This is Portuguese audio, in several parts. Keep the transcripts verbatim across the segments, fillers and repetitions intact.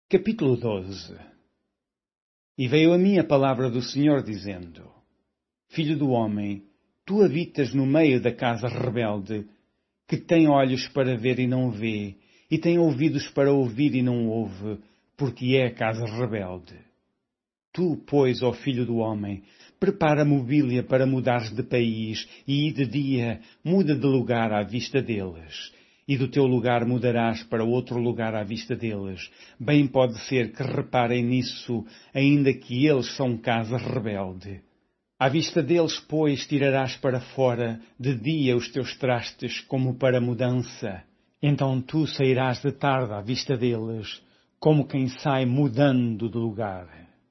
Capítulo doze. E veio a mim a palavra do Senhor, dizendo: Filho do homem, tu habitas no meio da casa rebelde, que tem olhos para ver e não vê, e tem ouvidos para ouvir e não ouve, porque é a casa rebelde. Tu, pois, ó filho do homem, prepara mobília para mudares de país, e de dia muda de lugar à vista deles. E do teu lugar mudarás para outro lugar à vista deles. Bem pode ser que reparem nisso, ainda que eles são casa rebelde. À vista deles, pois, tirarás para fora de dia os teus trastes como para mudança. Então tu sairás de tarde à vista deles, como quem sai mudando de lugar.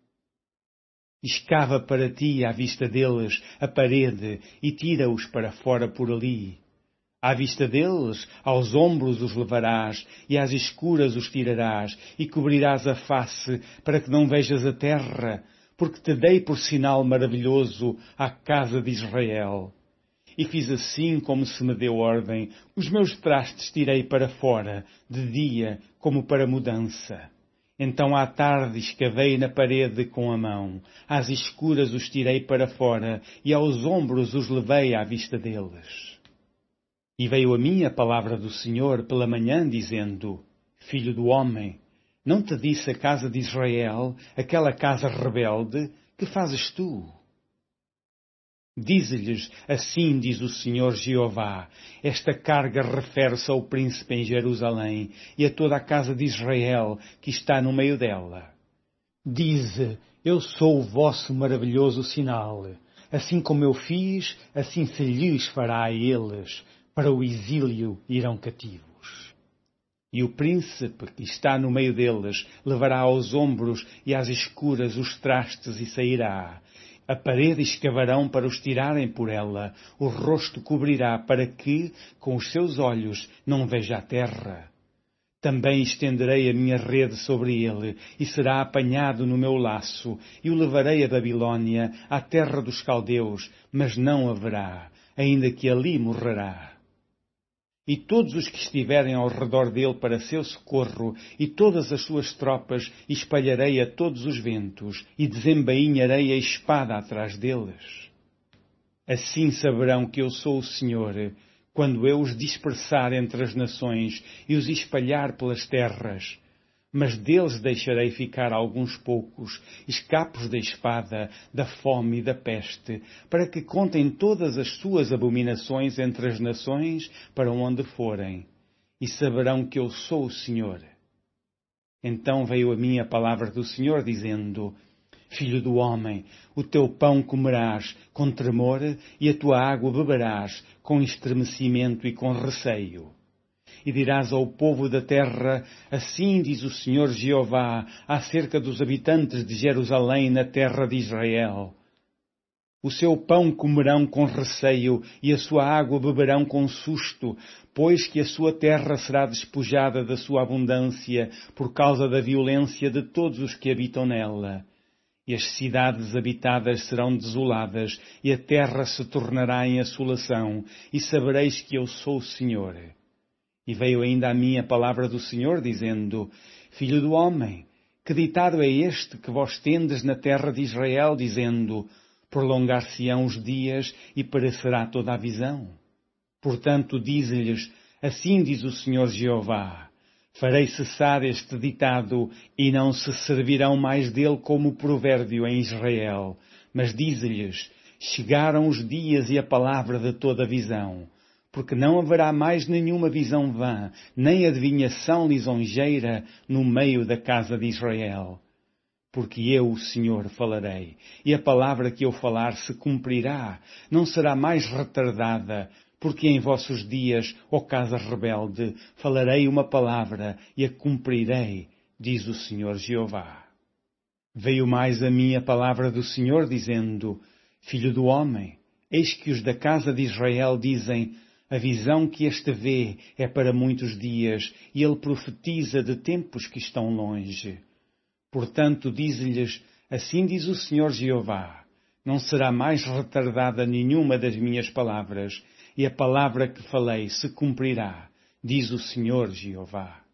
Escava para ti à vista deles a parede e tira-os para fora por ali. À vista deles, aos ombros os levarás, e às escuras os tirarás, e cobrirás a face, para que não vejas a terra, porque te dei por sinal maravilhoso à casa de Israel. E fiz assim como se me deu ordem, os meus trastes tirei para fora, de dia como para mudança. Então à tarde escavei na parede com a mão, às escuras os tirei para fora, e aos ombros os levei à vista deles. E veio a mim a palavra do Senhor pela manhã, dizendo: Filho do homem, não te disse a casa de Israel, aquela casa rebelde, que fazes tu? Dize-lhes, assim diz o Senhor Jeová, esta carga refere-se ao príncipe em Jerusalém e a toda a casa de Israel que está no meio dela. Dize, eu sou o vosso maravilhoso sinal. Assim como eu fiz, assim se lhes fará a eles. Para o exílio irão cativos. E o príncipe que está no meio deles levará aos ombros e às escuras os trastes e sairá. A parede escavarão para os tirarem por ela, o rosto cobrirá para que, com os seus olhos, não veja a terra. Também estenderei a minha rede sobre ele, e será apanhado no meu laço, e o levarei a Babilônia, à terra dos caldeus, mas não haverá, ainda que ali morrerá. E todos os que estiverem ao redor dele para seu socorro, e todas as suas tropas, espalharei a todos os ventos, e desembainharei a espada atrás deles. Assim saberão que eu sou o Senhor, quando eu os dispersar entre as nações e os espalhar pelas terras. Mas deles deixarei ficar alguns poucos, escapos da espada, da fome e da peste, para que contem todas as suas abominações entre as nações para onde forem, e saberão que eu sou o Senhor. Então veio a mim a palavra do Senhor, dizendo: Filho do homem, o teu pão comerás com tremor, e a tua água beberás com estremecimento e com receio. E dirás ao povo da terra, assim diz o Senhor Jeová, acerca dos habitantes de Jerusalém na terra de Israel. O seu pão comerão com receio, e a sua água beberão com susto, pois que a sua terra será despojada da sua abundância, por causa da violência de todos os que habitam nela. E as cidades habitadas serão desoladas, e a terra se tornará em assolação, e sabereis que eu sou o Senhor. E veio ainda a mim a palavra do Senhor, dizendo: Filho do homem, que ditado é este que vós tendes na terra de Israel, dizendo: Prolongar-se-ão os dias e perecerá toda a visão? Portanto, dize-lhes, assim diz o Senhor Jeová: Farei cessar este ditado, e não se servirão mais dele como provérbio em Israel. Mas dize-lhes, chegaram os dias e a palavra de toda a visão. Porque não haverá mais nenhuma visão vã, nem adivinhação lisonjeira no meio da casa de Israel. Porque eu, o Senhor, falarei, e a palavra que eu falar se cumprirá, não será mais retardada, porque em vossos dias, ó casa rebelde, falarei uma palavra e a cumprirei, diz o Senhor Jeová. Veio mais a mim a palavra do Senhor, dizendo: Filho do homem, eis que os da casa de Israel dizem: A visão que este vê é para muitos dias, e ele profetiza de tempos que estão longe. Portanto, dize-lhes, assim diz o Senhor Jeová: Não será mais retardada nenhuma das minhas palavras, e a palavra que falei se cumprirá, diz o Senhor Jeová.